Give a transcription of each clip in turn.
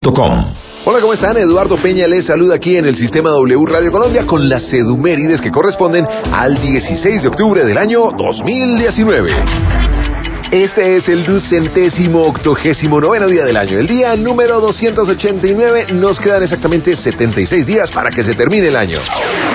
www.radiocomunitaria.com. Hola, ¿cómo están? Eduardo Peña les saluda aquí en el Sistema W Radio Colombia con las edumérides que corresponden al 16 de octubre del año 2019. Este es el 289º día del año, el día número 289. Nos quedan exactamente 76 días para que se termine el año.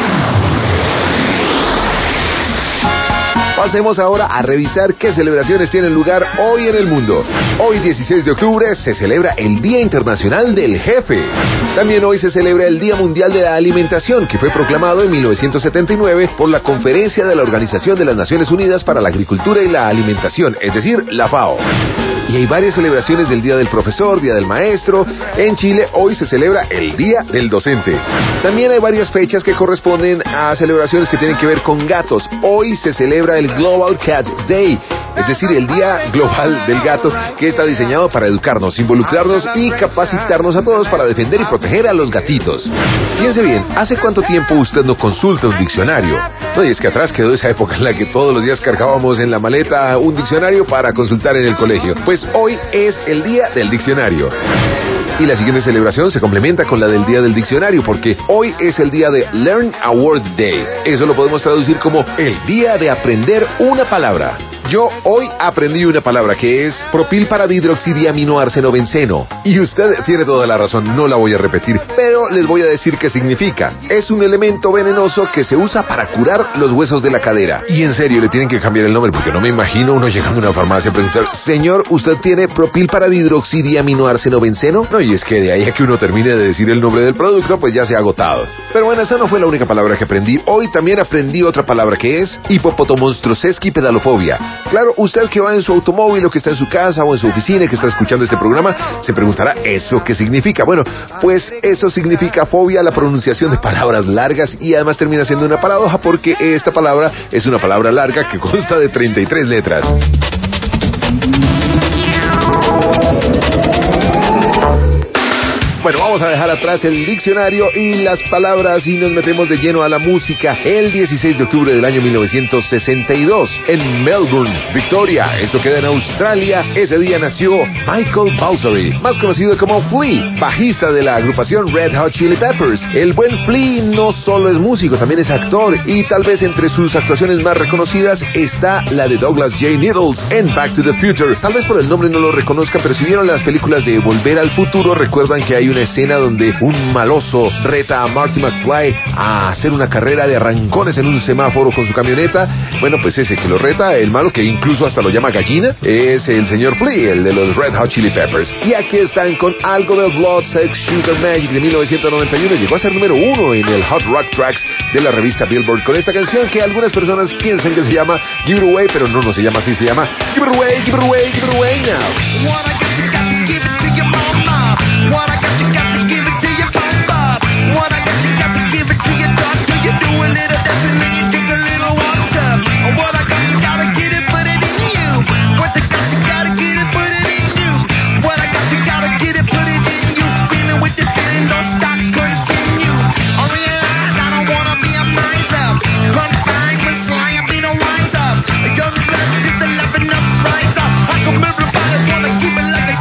Pasemos ahora a revisar qué celebraciones tienen lugar hoy en el mundo. Hoy, 16 de octubre, se celebra el Día Internacional del Jefe. También hoy se celebra el Día Mundial de la Alimentación, que fue proclamado en 1979 por la Conferencia de la Organización de las Naciones Unidas para la Agricultura y la Alimentación, es decir, la FAO. Y hay varias celebraciones del Día del Profesor, Día del Maestro. En Chile hoy se celebra el Día del Docente. También hay varias fechas que corresponden a celebraciones que tienen que ver con gatos. Hoy se celebra el Global Cat Day, es decir, el Día Global del Gato, que está diseñado para educarnos, involucrarnos y capacitarnos a todos para defender y proteger a los gatitos. Fíjense bien, ¿hace cuánto tiempo usted no consulta un diccionario? No, y es que atrás quedó esa época en la que todos los días cargábamos en la maleta un diccionario para consultar en el colegio. Pues hoy es el Día del Diccionario. Y la siguiente celebración se complementa con la del Día del Diccionario, porque hoy es el día de Learn a Word Day. Eso lo podemos traducir como el día de aprender una palabra. Yo hoy aprendí una palabra que es propilparadihidroxidiaminoarsenobenceno. Y usted tiene toda la razón, no la voy a repetir, pero les voy a decir qué significa. Es un elemento venenoso que se usa para curar los huesos de la cadera. Y en serio, le tienen que cambiar el nombre, porque no me imagino uno llegando a una farmacia a preguntar: señor, ¿usted tiene propilparadihidroxidiaminoarsenobenceno? No, y es que de ahí a que uno termine de decir el nombre del producto, pues ya se ha agotado. Pero bueno, esa no fue la única palabra que aprendí. Hoy también aprendí otra palabra que es hipopotomonstrosesquipedalofobia. Claro, usted que va en su automóvil o que está en su casa o en su oficina y que está escuchando este programa, se preguntará: ¿eso qué significa? Bueno, pues eso significa fobia a la pronunciación de palabras largas, y además termina siendo una paradoja porque esta palabra es una palabra larga que consta de 33 letras. Bueno, vamos a dejar atrás el diccionario y las palabras y nos metemos de lleno a la música. El 16 de octubre del año 1962, en Melbourne, Victoria, esto queda en Australia, ese día nació Michael Balsari, más conocido como Flea, bajista de la agrupación Red Hot Chili Peppers. El buen Flea no solo es músico, también es actor, y tal vez entre sus actuaciones más reconocidas está la de Douglas J. Needles en Back to the Future. Tal vez por el nombre no lo reconozcan, pero si vieron las películas de Volver al Futuro, recuerdan que hay una escena donde un maloso reta a Marty McFly a hacer una carrera de arrancones en un semáforo con su camioneta. Bueno, pues ese que lo reta, el malo que incluso hasta lo llama gallina, es el señor Flea, el de los Red Hot Chili Peppers. Y aquí están con algo de Blood, Sex, Sugar Magic de 1991. Llegó a ser número 1 en el Hot Rock Tracks de la revista Billboard, con esta canción que algunas personas piensan que se llama Give It Away, pero no se llama así, se llama Give It Away, Give It Away, Give It Away Now. What I got, you got to give it to your mama. What I got, you got to give it to your doctor. You do a little dancing and you drink a little water. What I got, you gotta get it, put it in you. What I got, you gotta get it, put it in you. What I got, you gotta get it, put it in you. Feeling with this feeling, don't stop, continue. I realize I don't wanna be a miser. Run fine, but fly, I've been a wiser. Young blood is the laughing up riser. How come everybody wanna keep it like a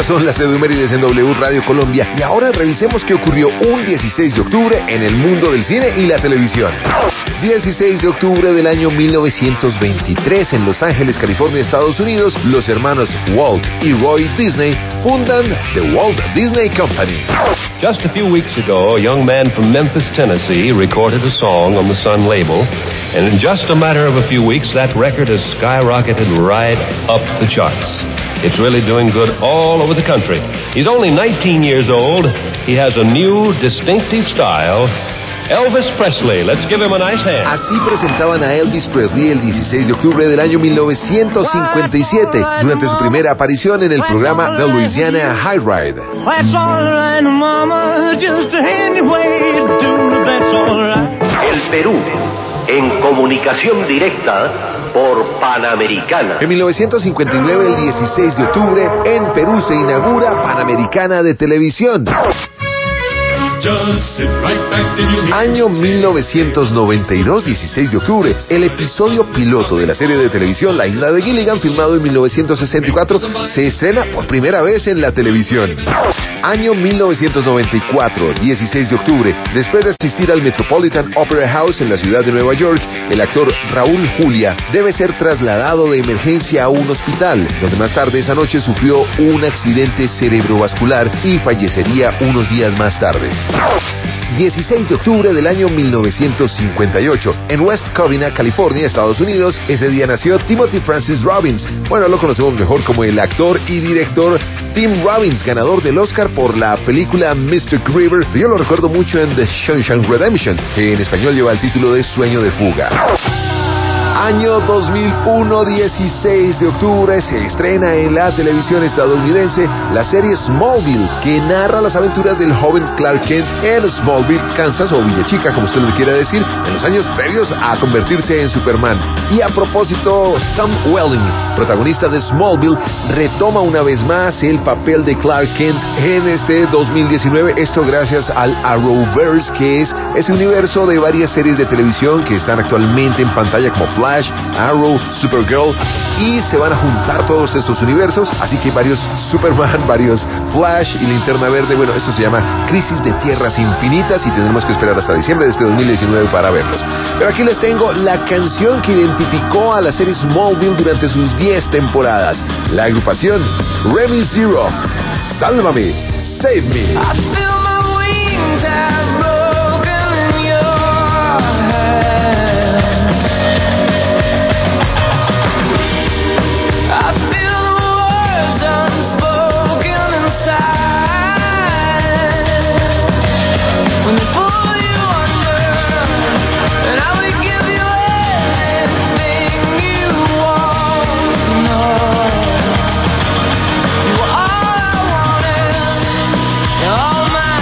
Estas son las efemérides en W Radio Colombia y ahora revisemos qué ocurrió un 16 de octubre en el mundo del cine y la televisión. 16 de octubre del año 1923 en Los Ángeles, California, Estados Unidos, los hermanos Walt y Roy Disney fundan The Walt Disney Company. Just a few weeks ago, a young man from Memphis, Tennessee, recorded a song on the Sun label, and in just a matter of a few weeks, that record has skyrocketed right up the charts. It's really doing good all over the country. He's only 19 years old. He has a new, distinctive style. Elvis Presley, let's give him a nice hand. Así presentaban a Elvis Presley el 16 de octubre del año 1957, durante su primera aparición en el programa The Louisiana High Ride. El Perú, en comunicación directa por Panamericana. En 1959, el 16 de octubre, en Perú se inaugura Panamericana de Televisión. Año 1992, 16 de octubre, el episodio piloto de la serie de televisión La Isla de Gilligan, filmado en 1964, se estrena por primera vez en la televisión. Año 1994, 16 de octubre, después de asistir al Metropolitan Opera House en la ciudad de Nueva York, el actor Raúl Julia debe ser trasladado de emergencia a un hospital, donde más tarde esa noche sufrió un accidente cerebrovascular y fallecería unos días más tarde. 16 de octubre del año 1958, en West Covina, California, Estados Unidos. Ese día nació Timothy Francis Robbins. Bueno, lo conocemos mejor como el actor y director Tim Robbins, ganador del Oscar por la película Mr. Griever. Yo lo recuerdo mucho en The Shawshank Redemption, que en español lleva el título de Sueño de Fuga. Año 2001, 16 de octubre, se estrena en la televisión estadounidense la serie Smallville, que narra las aventuras del joven Clark Kent en Smallville, Kansas, o Villa Chica, como usted lo quiera decir, en los años previos a convertirse en Superman. Y a propósito, Tom Welling, protagonista de Smallville, retoma una vez más el papel de Clark Kent en este 2019, esto gracias al Arrowverse, que es ese universo de varias series de televisión que están actualmente en pantalla, como Flash, Arrow, Supergirl, y se van a juntar todos estos universos, así que varios Superman, varios Flash y Linterna Verde. Bueno, esto se llama Crisis de Tierras Infinitas y tendremos que esperar hasta diciembre de este 2019 para verlos. Pero aquí les tengo la canción que identificó a la serie Smallville durante sus 10 temporadas. La agrupación Remy Zero, Sálvame, Save Me. All my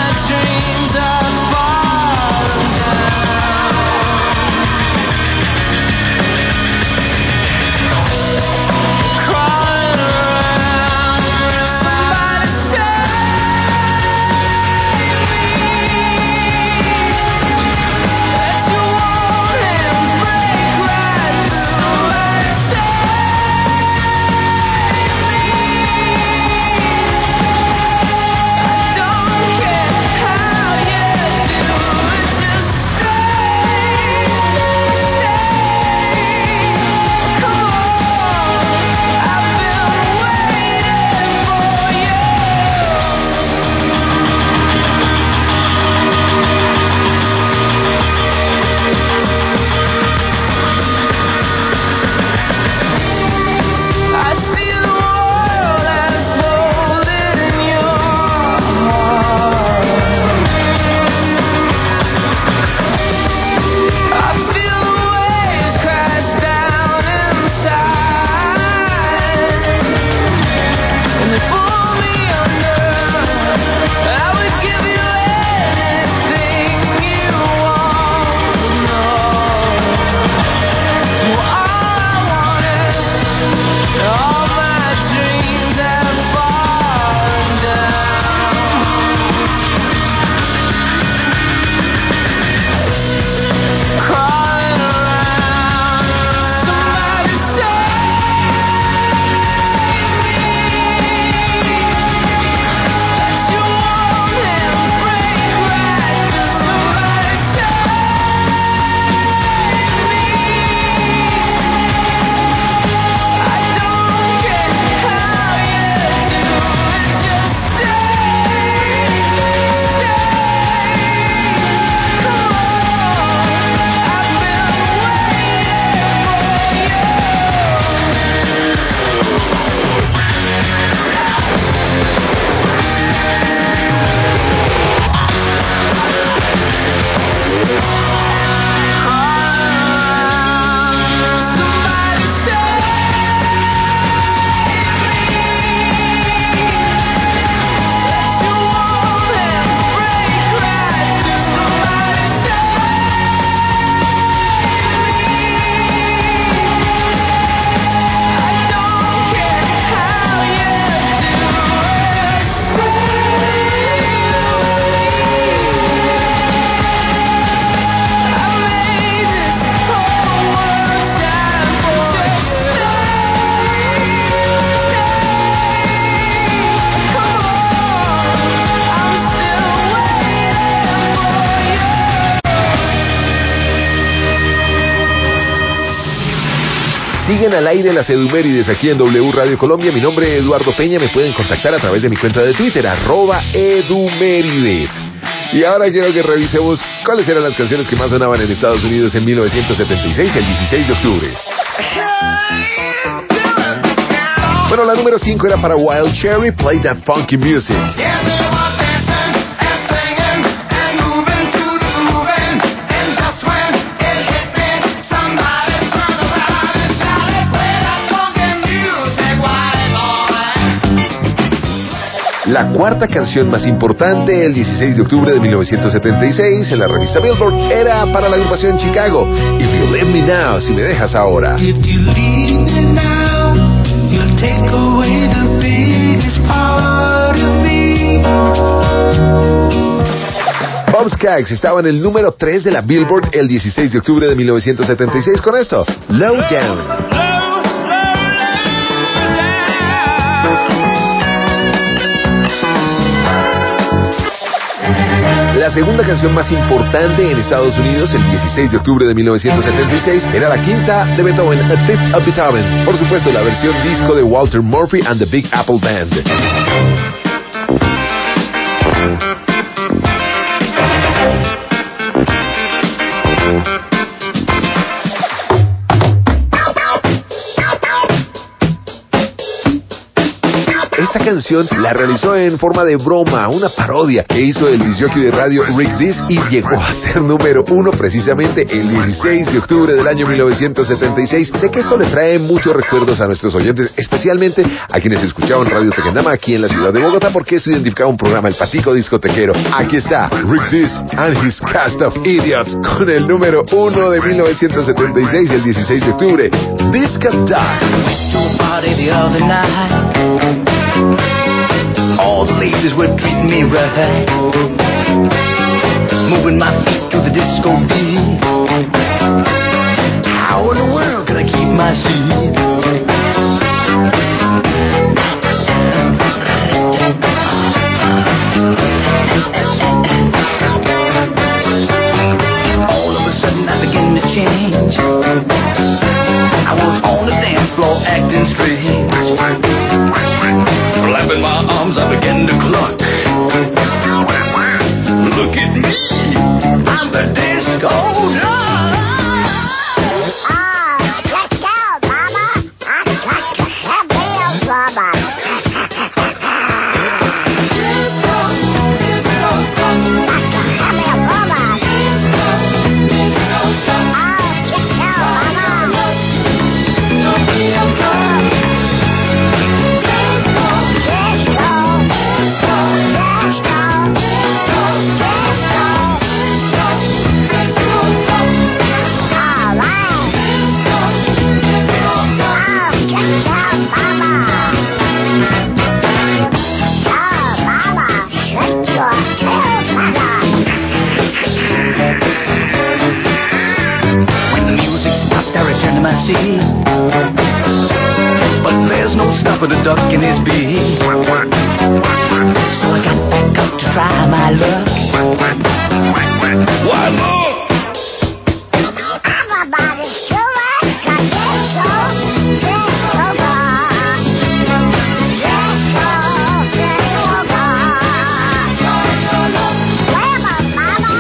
Siguen al aire las Edumérides aquí en W Radio Colombia. Mi nombre es Eduardo Peña. Me pueden contactar a través de mi cuenta de Twitter, @Edumérides. Y ahora quiero que revisemos cuáles eran las canciones que más sonaban en Estados Unidos en 1976, el 16 de octubre. Bueno, la número 5 era para Wild Cherry, Play That Funky Music. La cuarta canción más importante, el 16 de octubre de 1976, en la revista Billboard, era para la agrupación Chicago, If You Leave Me Now, Si Me Dejas Ahora. If you leave me now, you'll take away the biggest part of me. Bob Skaggs estaba en el número 3 de la Billboard el 16 de octubre de 1976 con esto, Low Down. La segunda canción más importante en Estados Unidos el 16 de octubre de 1976 era la quinta de Beethoven, A Fifth of Beethoven. Por supuesto, la versión disco de Walter Murphy and the Big Apple Band. Esta canción la realizó en forma de broma, una parodia que hizo el disc jockey de radio Rick Dees y llegó a ser número 1 precisamente el 16 de octubre del año 1976. Sé que esto le trae muchos recuerdos a nuestros oyentes, especialmente a quienes escuchaban Radio Tequendama aquí en la ciudad de Bogotá, porque esto identificaba un programa, El Patico Discotequero. Aquí está Rick Dees and his cast of idiots con el número 1 de 1976, el 16 de octubre, Disco All the ladies were treating me right, moving my feet to the disco beat. How in the world could I keep my seat? All of a sudden I began to change. I was on the dance floor acting strange. Flapping my arms, I began to cluck. Look at me, I'm the disco duck. Let's go, Mama. I've got to have real Mama. But there's no stopping a duck in his beat. So I got back up to try my luck. Why look? Everybody show us the disco, disco bar. Disco, disco bar. Wherever, Mama.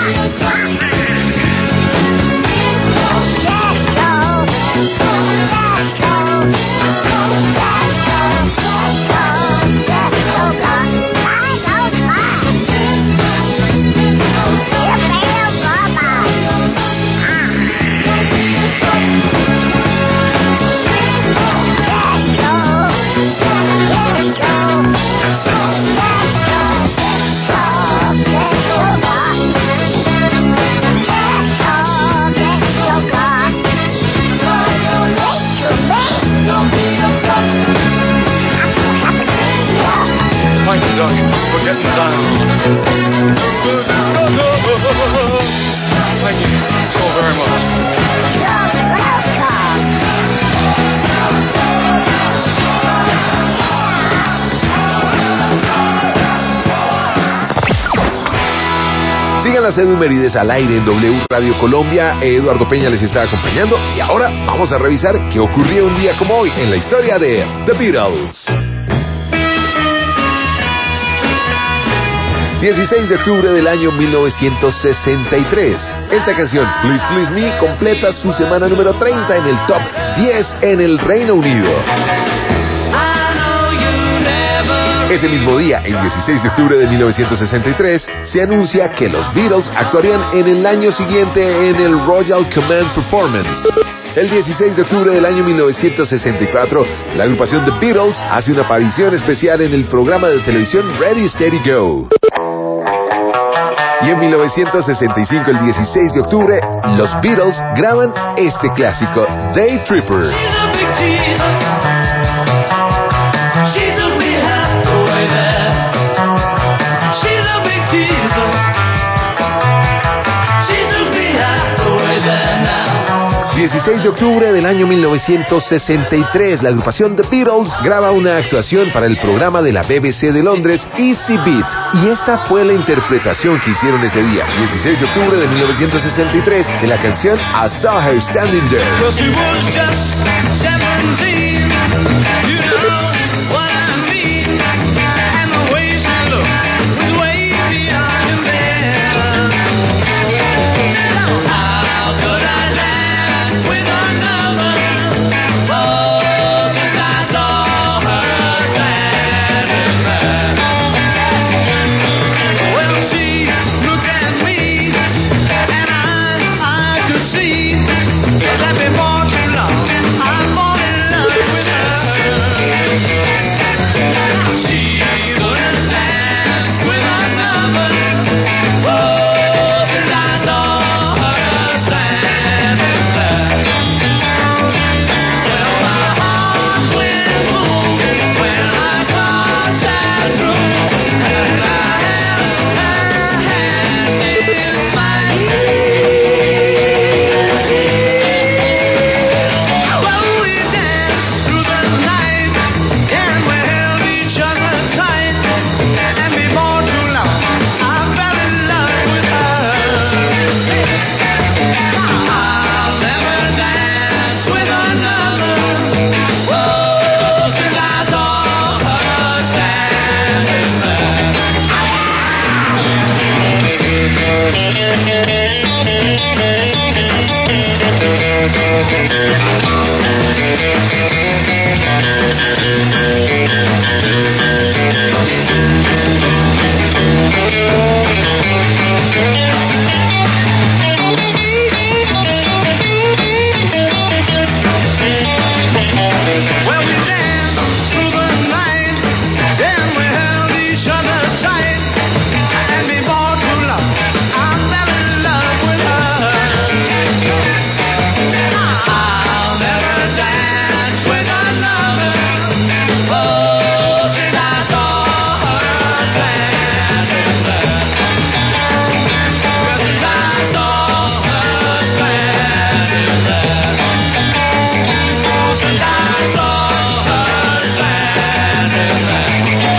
Sigan las efemérides al aire en W Radio Colombia. Eduardo Peña les está acompañando y ahora vamos a revisar qué ocurrió un día como hoy en la historia de The Beatles. 16 de octubre del año 1963. Esta canción, Please Please Me, completa su semana número 30 en el top 10 en el Reino Unido. Ese mismo día, el 16 de octubre de 1963, se anuncia que los Beatles actuarían en el año siguiente en el Royal Command Performance. El 16 de octubre del año 1964, la agrupación The Beatles hace una aparición especial en el programa de televisión Ready Steady Go. Y en 1965, el 16 de octubre, los Beatles graban este clásico, Day Tripper. She's a big hot boy there. She's a big teaser. She's a big hot boy there now. 16 de octubre del año 1963, la agrupación The Beatles graba una actuación para el programa de la BBC de Londres, Easy Beat, y esta fue la interpretación que hicieron ese día, 16 de octubre de 1963, de la canción I Saw Her Standing There. Well, she was just 17. You know what I mean? And the way she looked was way beyond compare. How could I dance with another? Oh, since I saw her standing there. Well, she looked at me, and I could see that before too long I fall in love with her. She wouldn't dance with another. Oh, since I saw her standing there. Well, my heart went boom when I crossed that room, and I held her hand in mine. Well, we danced through the night, and we held each other tight, and before too long, I fell in love with her. I'll never dance with another. Oh, since I saw her standing Well, we danced through the night, and we held each other tight, and before too long, I fell in love with her. I'll never dance with another. Oh, since I saw her standing there. Well, since I saw her standing there. Oh, since I saw her standing there.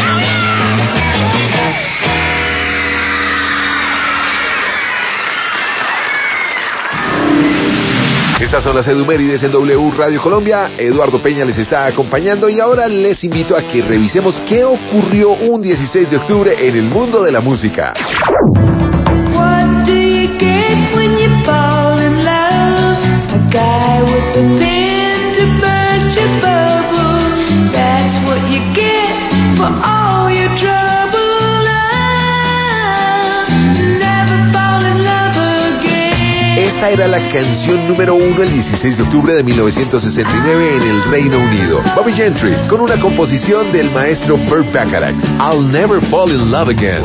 Estas son las efemérides en W Radio Colombia. Eduardo Peña les está acompañando y ahora les invito a que revisemos qué ocurrió un 16 de octubre en el mundo de la música. What do you get when you fall in love? A guy with a pen to burst your bubble. That's what you get for all your trouble. Never fall in love again. Esta era la canción número 1 el 16 de octubre de 1969 en el Reino Unido. Bobby Gentry, con una composición del maestro Burt Bacharach, I'll Never Fall in Love Again.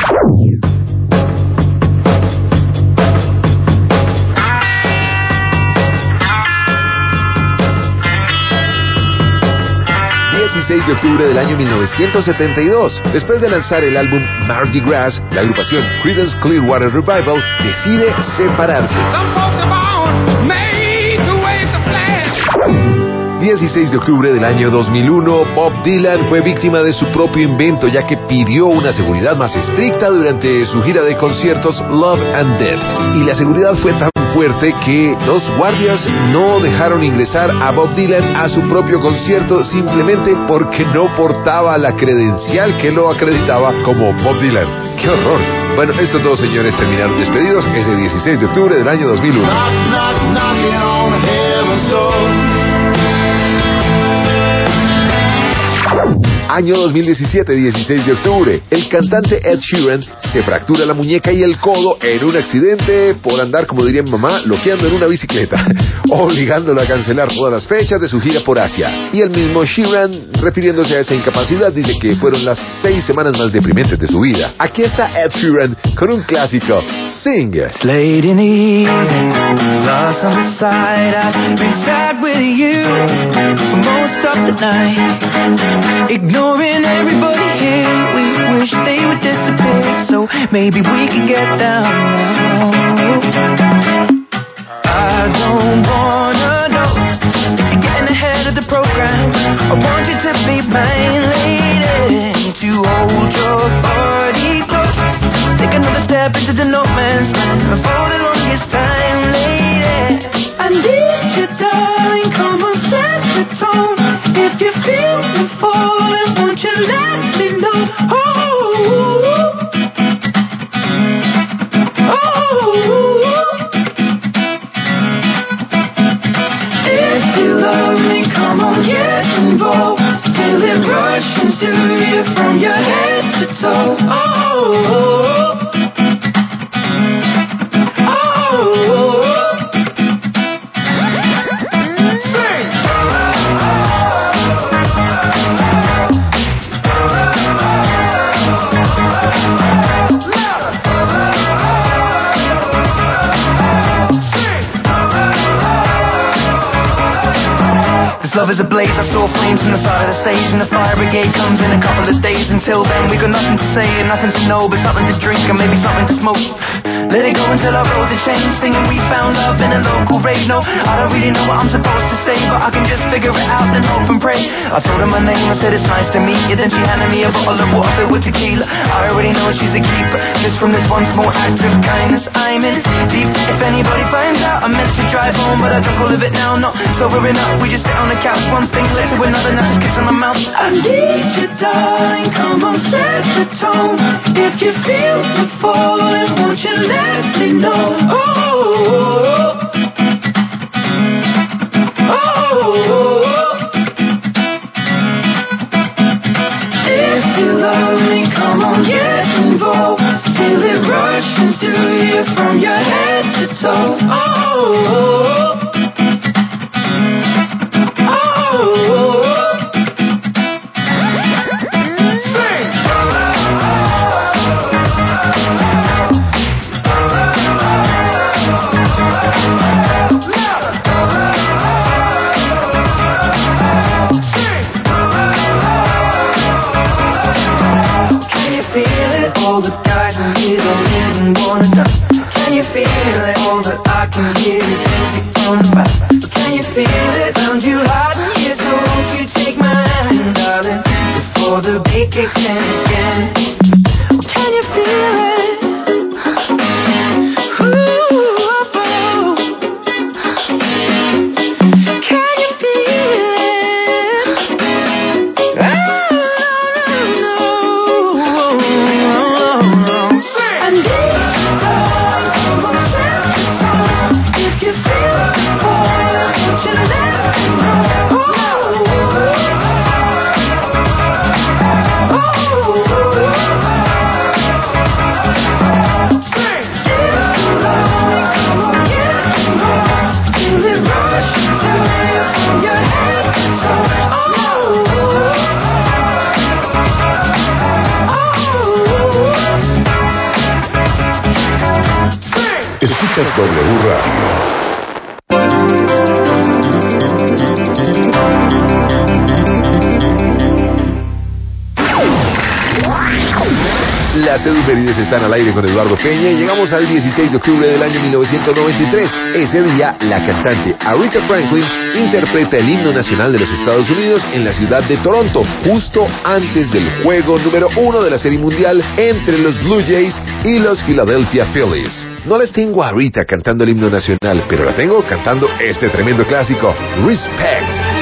De octubre del año 1972. Después de lanzar el álbum Mardi Gras, la agrupación Creedence Clearwater Revival decide separarse. 16 de octubre del año 2001, Bob Dylan fue víctima de su propio invento, ya que pidió una seguridad más estricta durante su gira de conciertos Love and Death. Y la seguridad fue tan fuerte que los guardias no dejaron ingresar a Bob Dylan a su propio concierto simplemente porque no portaba la credencial que lo acreditaba como Bob Dylan. ¡Qué horror! Bueno, estos dos señores terminaron despedidos ese 16 de octubre del año 2001. Año 2017, 16 de octubre. El cantante Ed Sheeran se fractura la muñeca y el codo en un accidente por andar, como diría mi mamá, loqueando en una bicicleta, obligándolo a cancelar todas las fechas de su gira por Asia. Y el mismo Sheeran, refiriéndose a esa incapacidad, dice que fueron las 6 semanas más deprimentes de su vida. Aquí está Ed Sheeran con un clásico, Sing. Late in the evening, lost on the side. I've been sad with you for most of the night. Ignoring everybody here, we wish they would disappear, so maybe we could get down now. I don't wanna know if you're getting ahead of the program. I want you to be my lady, to hold your body close. Take another step into the no man's land for the longest time, lady. I need you, darling, come on, set the tone. If you feel me falling, won't you let me know? If you love me, come on, get involved. Feel it rushing through you from your head to toe. Love is ablaze, I saw flames from the side of the stage, and the fire brigade comes in a couple of days. Until then we got nothing to say and nothing to know, but something to drink and maybe something to smoke. Let it go until our roads are changed, singing we found love in a local rave. No, I don't really know what I'm supposed to say, but I can just figure it out and hope and pray. I told her my name, I said it's nice to meet you, then she handed me a bottle of water filled with tequila. I already know she's a keeper, just from this one small act of kindness. I'm in deep, if anybody finds out I meant to drive home, but I drunk all of it now, not sobering up. We just sit on the couch, one thing led to another, now just kiss on my mouth. I need you, darling, come on, set the tone. If you feel me falling, won't you let me know? If you love me, come on, get involved. Feel it rushing through you from your head to toe. All the guys in here don't even wanna touch. Can you feel it? All that I can hear is music from the back. Can you feel it? Sound you hot in here, so won't you take my hand, darling, before the beat kicks in again? Can you feel it? Ooh, oh, oh. Can you feel it? Oh, no, no, no. I need you, come on, set the tone. If you feel it, won't you let me know? Feel it rushing through you from your head to toe. Escuchas W Radio. La Las efemérides están al aire con Eduardo Peña y llegamos al 16 de octubre del año 1993. Ese día, la cantante Aretha Franklin interpreta el himno nacional de los Estados Unidos en la ciudad de Toronto, justo antes del juego número 1 de la Serie Mundial entre los Blue Jays y los Philadelphia Phillies. No les tengo a Aretha cantando el himno nacional, pero la tengo cantando este tremendo clásico, Respect.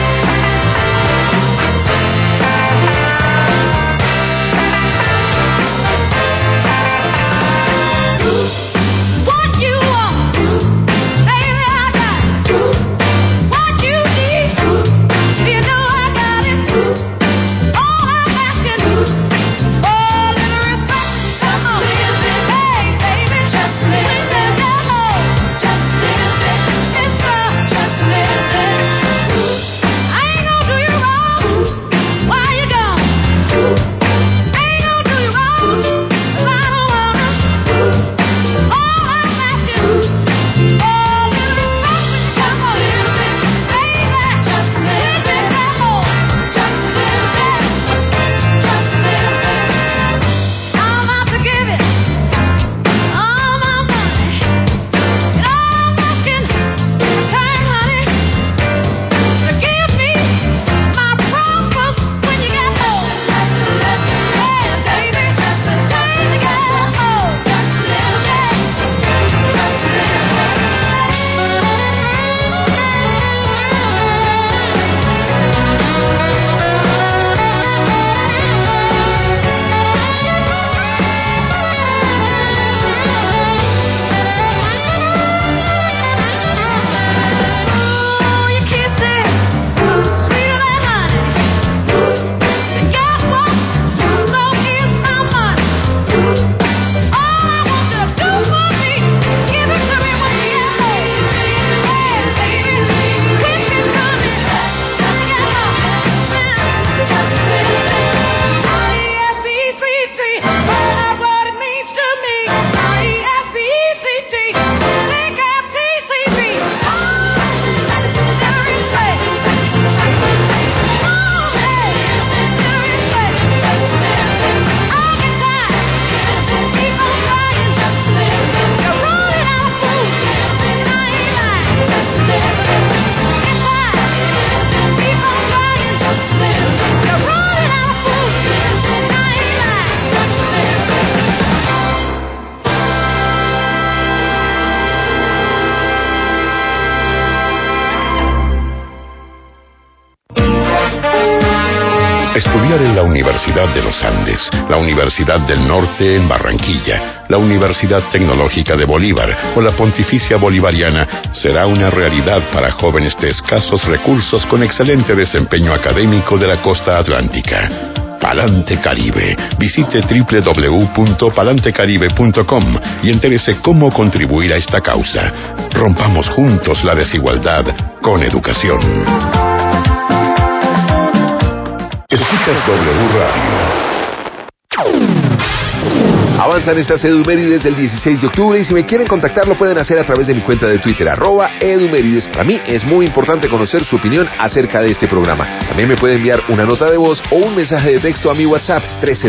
Estudiar en la Universidad de los Andes, la Universidad del Norte en Barranquilla, la Universidad Tecnológica de Bolívar o la Pontificia Bolivariana será una realidad para jóvenes de escasos recursos con excelente desempeño académico de la costa atlántica. Palante Caribe. Visite www.palantecaribe.com y entérese cómo contribuir a esta causa. Rompamos juntos la desigualdad con educación. Escuchas W Radio. Avanzan estas Edumérides del 16 de octubre y si me quieren contactar lo pueden hacer a través de mi cuenta de Twitter, @Edumérides. Para mí es muy importante conocer su opinión acerca de este programa. También me puede enviar una nota de voz o un mensaje de texto a mi WhatsApp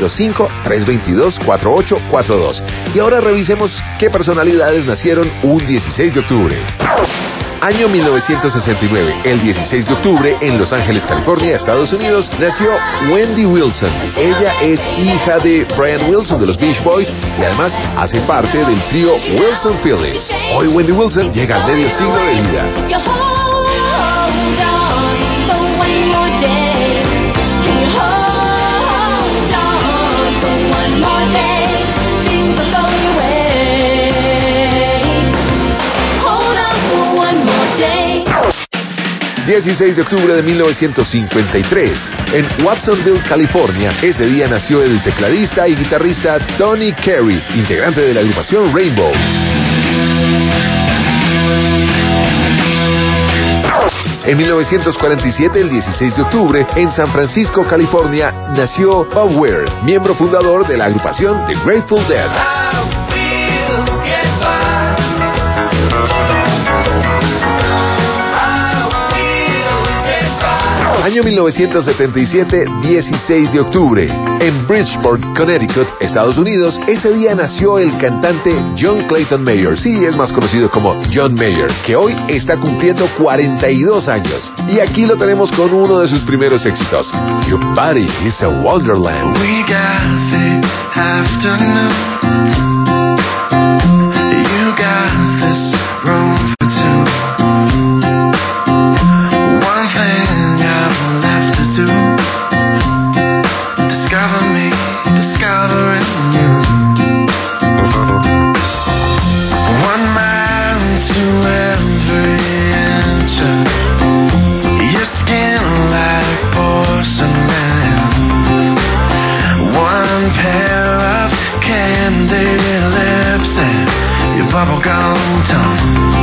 305-322-4842. Y ahora revisemos qué personalidades nacieron un 16 de octubre. Año 1969, el 16 de octubre, en Los Ángeles, California, Estados Unidos, nació Wendy Wilson. Ella es hija de Brian Wilson de los Beach Boys y además hace parte del trío Wilson Phillies. Hoy Wendy Wilson llega al medio siglo de vida. ...16 de octubre de 1953... en Watsonville, California... ese día nació el tecladista y guitarrista Tony Carey... integrante de la agrupación Rainbow. En 1947, el 16 de octubre... en San Francisco, California... nació Bob Weir... miembro fundador de la agrupación The Grateful Dead. Año 1977, 16 de octubre. En Bridgeport, Connecticut, Estados Unidos, ese día nació el cantante John Clayton Mayer. Sí, es más conocido como John Mayer, que hoy está cumpliendo 42 años. Y aquí lo tenemos con uno de sus primeros éxitos. Your Body is a Wonderland. We got the afternoon. You got this room for two. One thing I've left to do. Discover me, discovering you. 1 mile to every inch of your skin like porcelain. One pair of candy lips and your bubblegum tongue.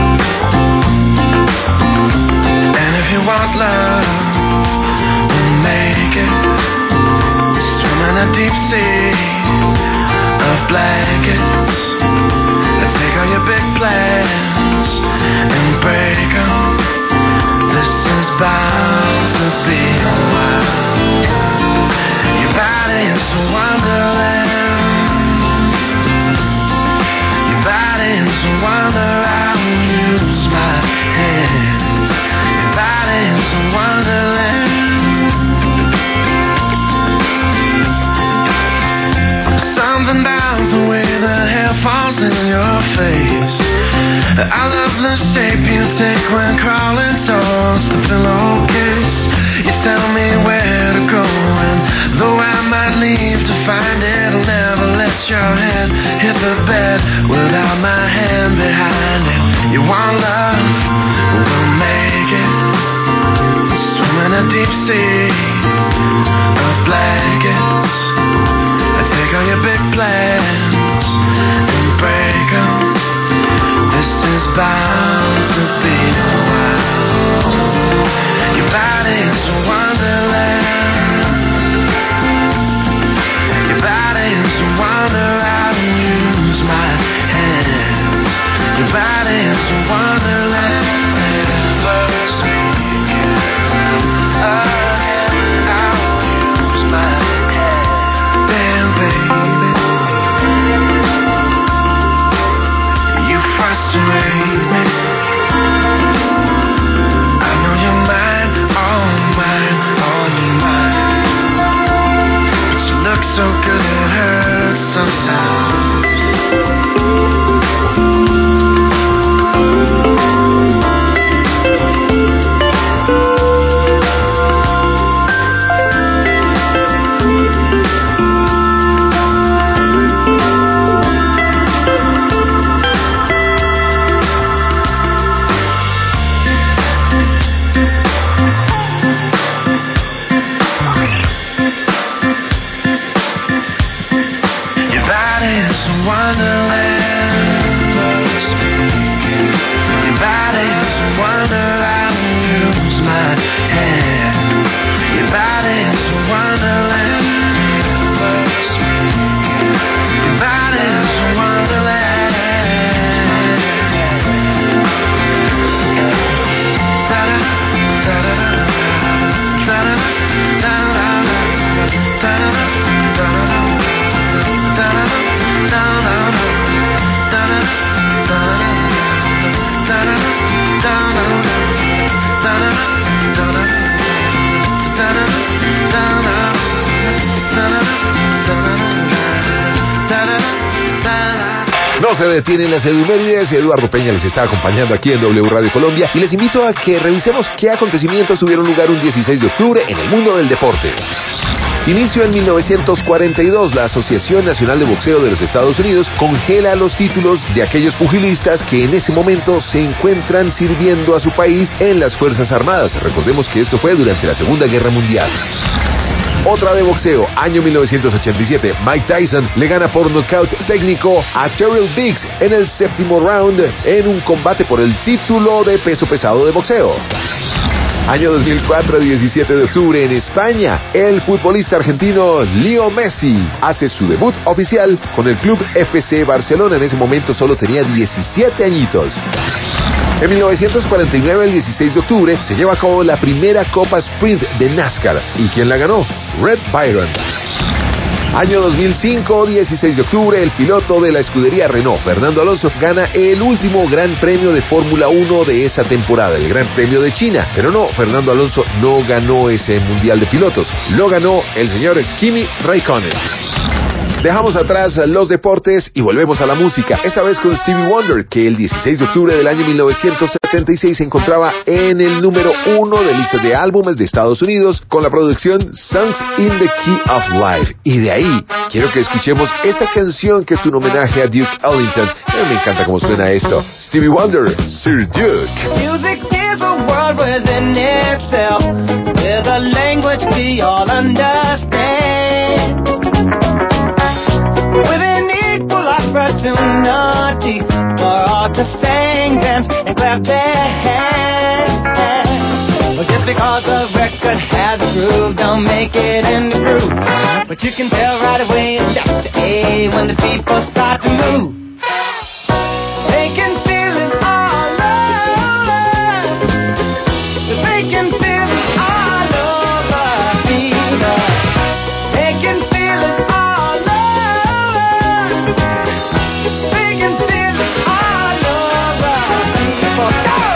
And if you want love, we'll make it. Swim in a deep sea of blankets. Take all your big plans and break 'em. This is bound to be a while. Your body is a wonderland. Your body is a wonder. I'll use my hands. Your body is a wonderland. Something about the way the hair falls in your face. I love the shape you take when crawling towards the pillowcase. You tell me where to go, and though I might leave to find it, I'll never let your hand hit the bed without my hand behind it. You want love? We'll make it. Swim in a deep sea of blankets. I take all your big plans and break 'em. This is bound to be a while. Your body is a wonderland. Your body is a wonder. I'll use my hands. Your body is a wonderland. Never speak again. I'll use my hands. Damn, baby, you frustrate me. I know you're mine, all mine, all mine. But you look so good it hurts sometimes. Your body is a wonderland. Your body is a wonder. I'll use my hand. Your body is a wonderland. Your body is a wonderland. Da-da, da-da, da-da, da-da, da-da, da-da. No se detienen las efemérides. Eduardo Peña les está acompañando aquí en W Radio Colombia y les invito a que revisemos qué acontecimientos tuvieron lugar un 16 de octubre en el mundo del deporte. Inicio en 1942, la Asociación Nacional de Boxeo de los Estados Unidos congela los títulos de aquellos pugilistas que en ese momento se encuentran sirviendo a su país en las Fuerzas Armadas. Recordemos que esto fue durante la Segunda Guerra Mundial. Otra de boxeo, año 1987, Mike Tyson le gana por nocaut técnico a Terrell Biggs en el séptimo round en un combate por el título de peso pesado de boxeo. Año 2004, 17 de octubre, en España, el futbolista argentino Leo Messi hace su debut oficial con el club FC Barcelona. En ese momento solo tenía 17 añitos. En 1949, el 16 de octubre, se lleva a cabo la primera Copa Sprint de NASCAR. ¿Y quién la ganó? Red Byron. Año 2005, 16 de octubre, el piloto de la escudería Renault, Fernando Alonso, gana el último Gran Premio de Fórmula 1 de esa temporada, el Gran Premio de China. Pero no, Fernando Alonso no ganó ese Mundial de Pilotos, lo ganó el señor Kimi Räikkönen. Dejamos atrás los deportes y volvemos a la música, esta vez con Stevie Wonder, que el 16 de octubre del año 1976 se encontraba en el número 1 de listas de álbumes de Estados Unidos con la producción Songs in the Key of Life. Y de ahí quiero que escuchemos esta canción que es un homenaje a Duke Ellington. Me encanta cómo suena esto. Stevie Wonder, Sir Duke. Music is a world within itself, with a language we all understand, with an equal opportunity for all to sing, dance, and clap their hands. Well, just because a record has a groove, don't make it in the groove. But you can tell right away, left to A, when the people start to move. They can feel it all over. They can feel it all over, fever. They can feel it all over. They can feel it all over, fever.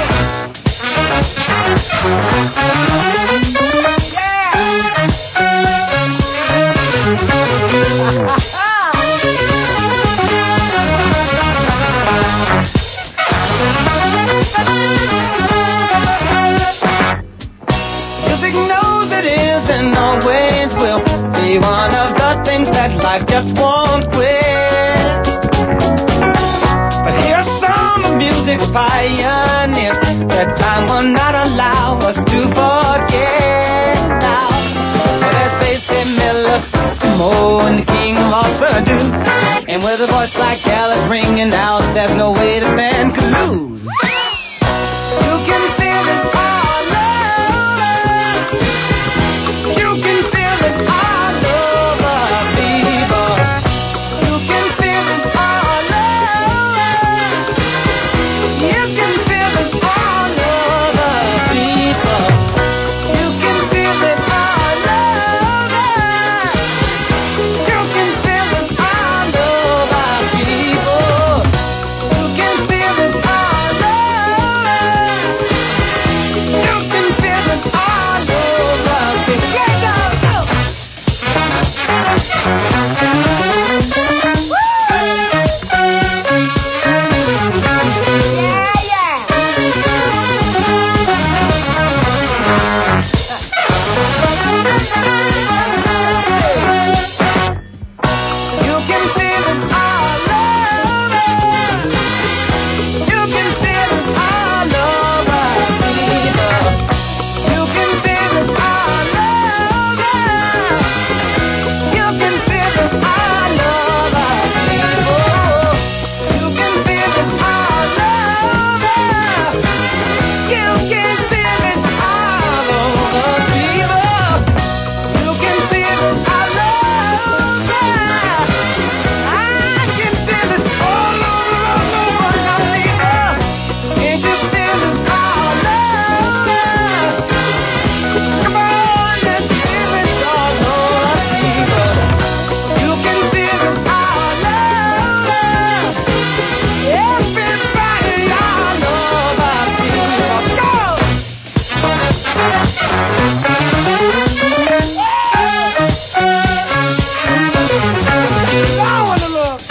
Music knows it is and always will be one of the things that life just won't quit. But here's some of music's pioneers that time will not allow us to forget now. So there's Basie Miller, Moe, and the King of all Sudden. And with a voice like Alice ringing out, there's no way the band could lose. You can feel it all over. You can feel it all over, people. You can feel it all over. You can feel it all over, people. You can feel it all over. You can feel it all over, people. You can feel it all over. You can feel it all over, people. Yeah, go, You can feel it all over. You can feel it all over, people. You can feel it all over. You can feel it all over, people. You can feel it all over. You can feel it all over, people. You can feel it all over. I can feel it all over, people. Can't you feel it all over? Come on, let's feel it all over, people. You can feel it all over. Everybody all over, people. Go! I wanna look.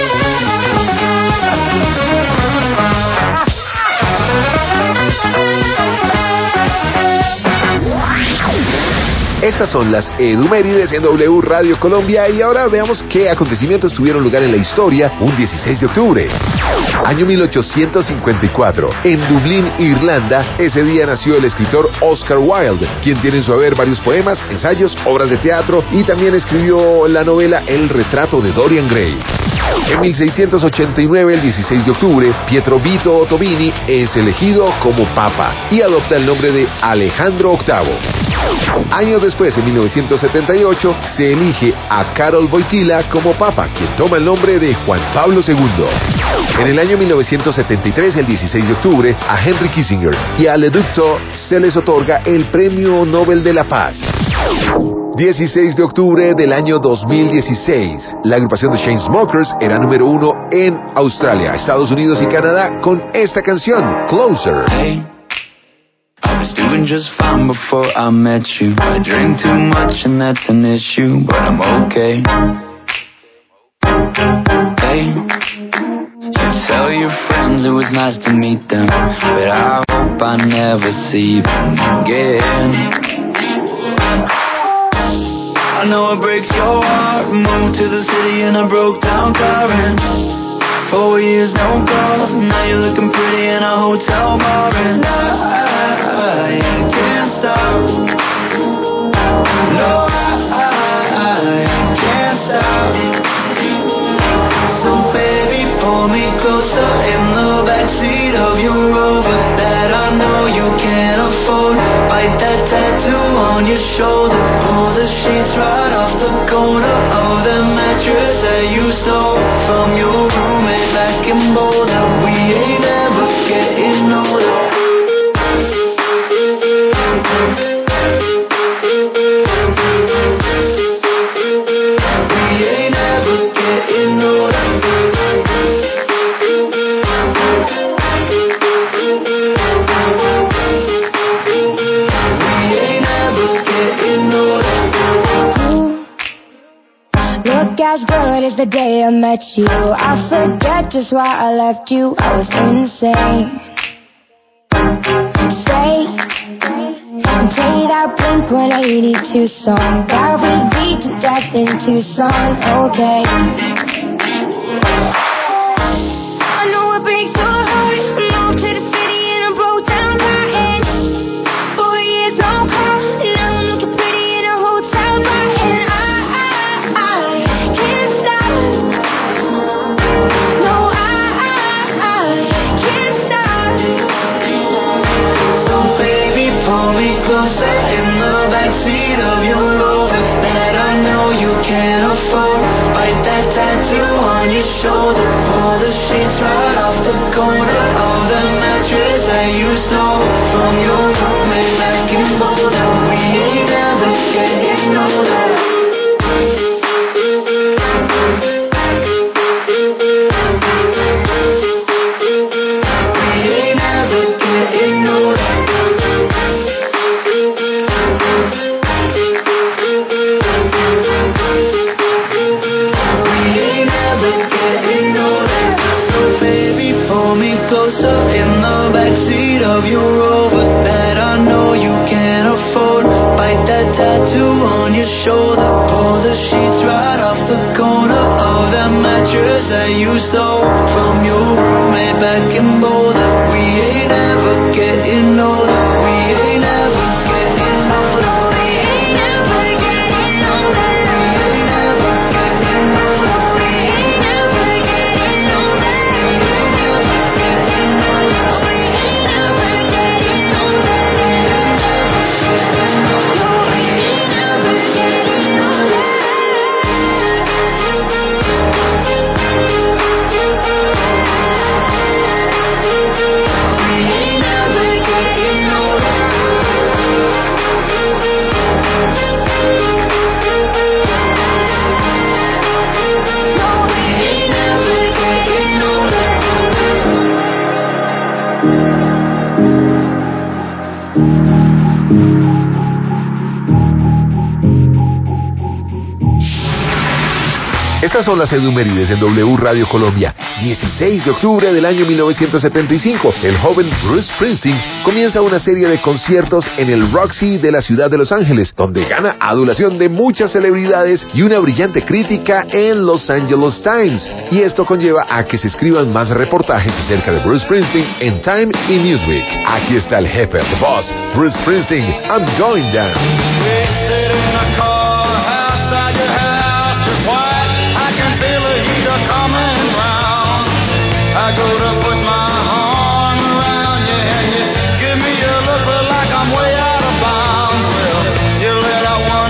Estas son las Edumérides en W Radio Colombia y ahora veamos qué acontecimientos tuvieron lugar en la historia un 16 de octubre. Año 1854. En Dublín, Irlanda, ese día nació el escritor Oscar Wilde, quien tiene en su haber varios poemas, ensayos, obras de teatro y también escribió la novela El retrato de Dorian Gray. En 1689, el 16 de octubre, Pietro Vito Ottobini es elegido como papa y adopta el nombre de Alejandro VIII. Años después después, en 1978, se elige a Karol Wojtyła como papa, quien toma el nombre de Juan Pablo II. En el año 1973, el 16 de octubre, a Henry Kissinger y a Le Duc se les otorga el Premio Nobel de la Paz. 16 de octubre del año 2016, la agrupación de Chainsmokers era número 1 en Australia, Estados Unidos y Canadá con esta canción, Closer. Hey, I was doing just fine before I met you. I drink too much and that's an issue, but I'm okay. Hey, you tell your friends it was nice to meet them, but I hope I never see them again. I know it breaks your heart. Moved to the city in a broke down car and 4 years no calls. Now you're looking pretty in a hotel bar and I can't stop. No, I can't stop. So baby, pull me closer in the backseat of your Rover that I know you can't afford. Bite that tattoo on your shoulder. Pull the sheets right off the corner of the mattress that you stole from your roommate back in Boulder. We ain't ever getting older. We ain't ever getting older. Look as good as the day I met you. I forget just why I left you. I was insane. Stay and play that Blink-182 song that we beat to death in Tucson. Okay. I know it breaks your heart. Moved to the city in a broke down car and 4 years no call. Now I'm looking pretty in a hotel bar and I can't stop. No, I can't stop. So baby, pull me closer in the backseat of your Rover that I know you can't afford. Bite that tattoo on your shoulder. Pull the sheets right off the corner of the mattress that you stole from your roommate back in Boulder. We ain't never getting older. We ain't never getting older. We ain't never getting older. So baby, pull me closer in the backseat of your Rover that I know you can't afford. Bite that tattoo on your shoulder. Pull the sheets right off the corner of that mattress that you stole from your roommate back in Boulder. We ain't ever getting older. We ain't ever getting older. We ain't ever getting older. We ain't ever getting older. We ain't ever getting older. We ain't ever getting older. No, we ain't ever getting older. We ain't ever getting older. No, we ain't ever getting older. Estas son las efemérides en W Radio Colombia. 16 de octubre del año 1975, el joven Bruce Springsteen comienza una serie de conciertos en el Roxy de la ciudad de Los Ángeles, donde gana adulación de muchas celebridades y una brillante crítica en Los Angeles Times. Y esto conlleva a que se escriban más reportajes acerca de Bruce Springsteen en Time y Newsweek. Aquí está el jefe, the boss, Bruce Springsteen, I'm Going Down. I go to put my arm around you and you give me a look like I'm way out of bounds. Well, you let out one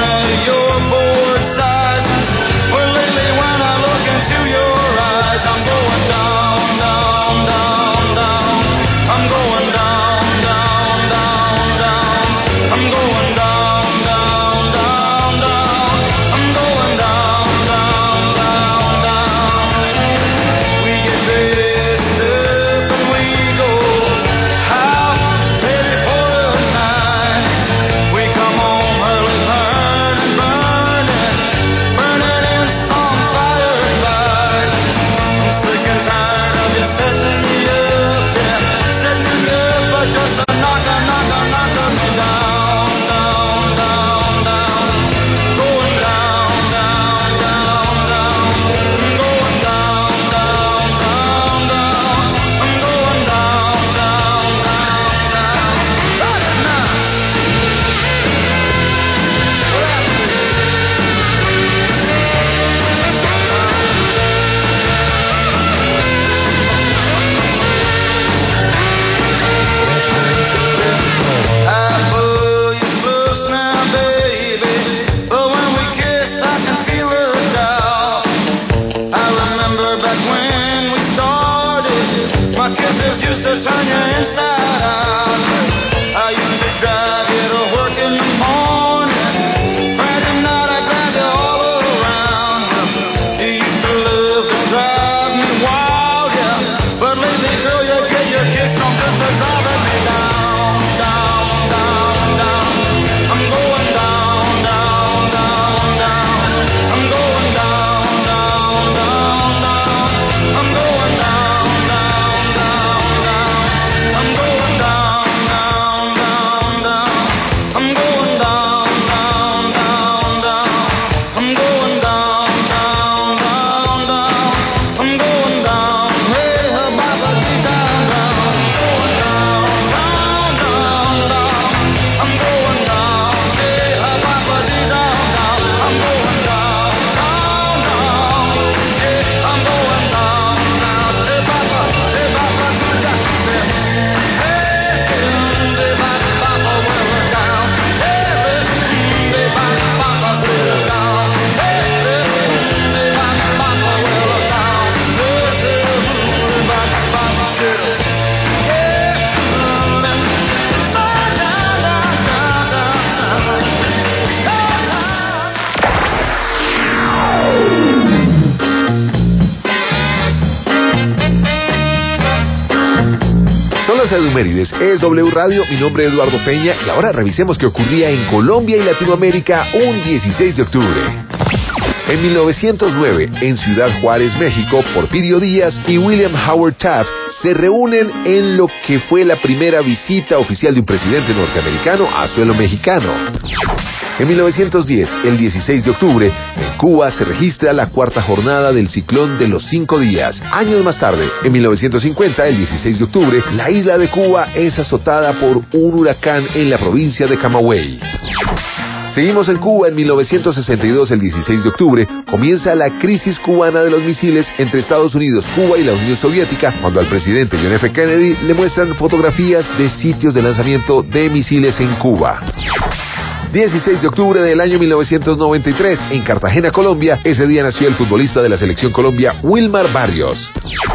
Bienvenidos a Edumérides, es W Radio, mi nombre es Eduardo Peña y ahora revisemos qué ocurría en Colombia y Latinoamérica un 16 de octubre. En 1909, en Ciudad Juárez, México, Porfirio Díaz y William Howard Taft se reúnen en lo que fue la primera visita oficial de un presidente norteamericano a suelo mexicano. En 1910, el 16 de octubre, en Cuba se registra la cuarta jornada del ciclón de los 5 días. Años más tarde, en 1950, el 16 de octubre, la isla de Cuba es azotada por un huracán en la provincia de Camagüey. Seguimos en Cuba. En 1962, el 16 de octubre, comienza la crisis cubana de los misiles entre Estados Unidos, Cuba y la Unión Soviética, cuando al presidente John F. Kennedy le muestran fotografías de sitios de lanzamiento de misiles en Cuba. 16 de octubre del año 1993, en Cartagena, Colombia, ese día nació el futbolista de la Selección Colombia, Wilmar Barrios.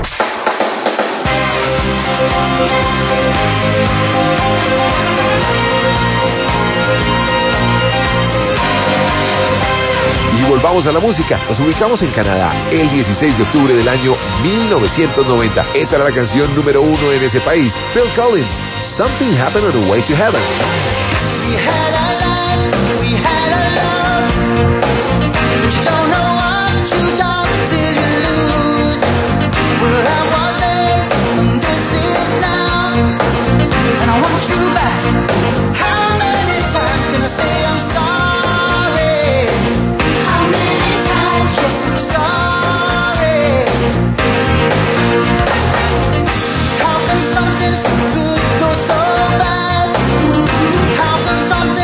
Volvamos a la música, nos ubicamos en Canadá el 16 de octubre del año 1990. Esta era la canción número 1 en ese país. Phil Collins, Something Happened on the Way to Heaven. We had a life, we had a love, but you don't know what you got till you lose. Well, I was there, and this is now, and I want you back. How many times can I say I'm sorry? Something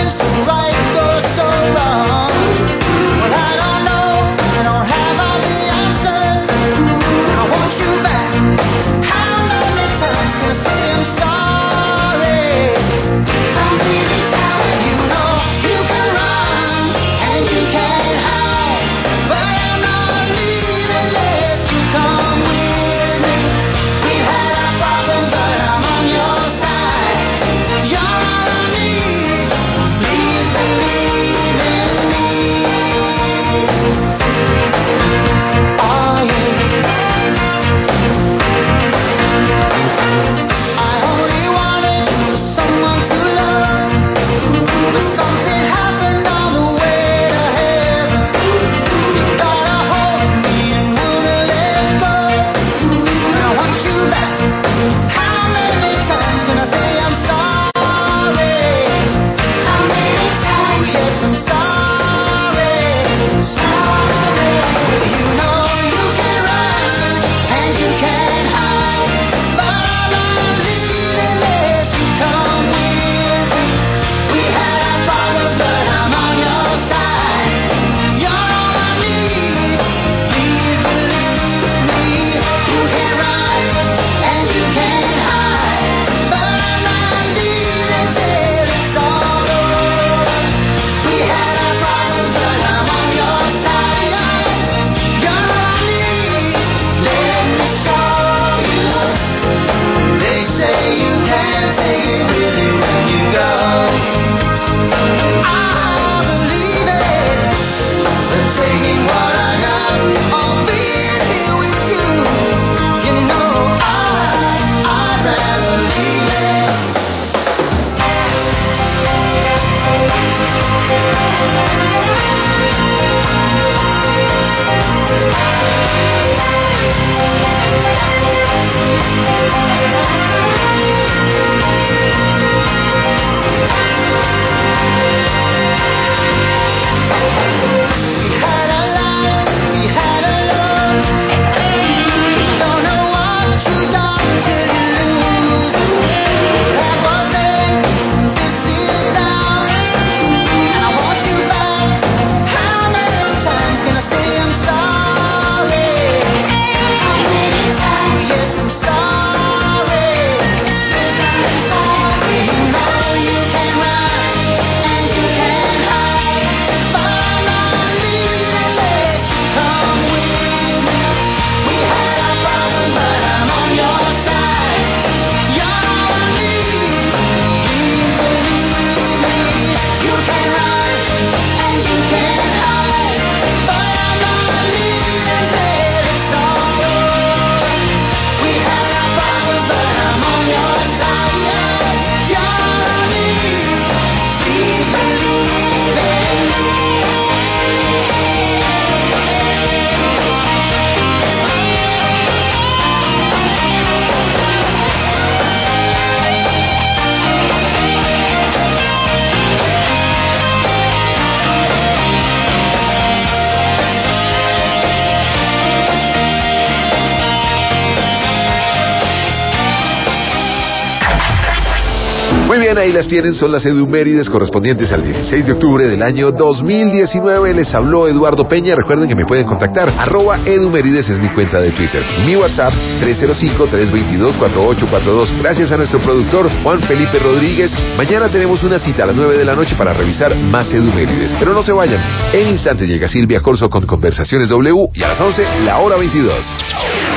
Muy bien, ahí las tienen, son las edumérides correspondientes al 16 de octubre del año 2019. Les habló Eduardo Peña. Recuerden que me pueden contactar. @edumérides es mi cuenta de Twitter. Mi WhatsApp, 305-322-4842. Gracias a nuestro productor, Juan Felipe Rodríguez. Mañana tenemos una cita a las 9 de la noche para revisar más edumérides. Pero no se vayan. En instantes llega Silvia Corso con Conversaciones W y a las 11, la hora 22.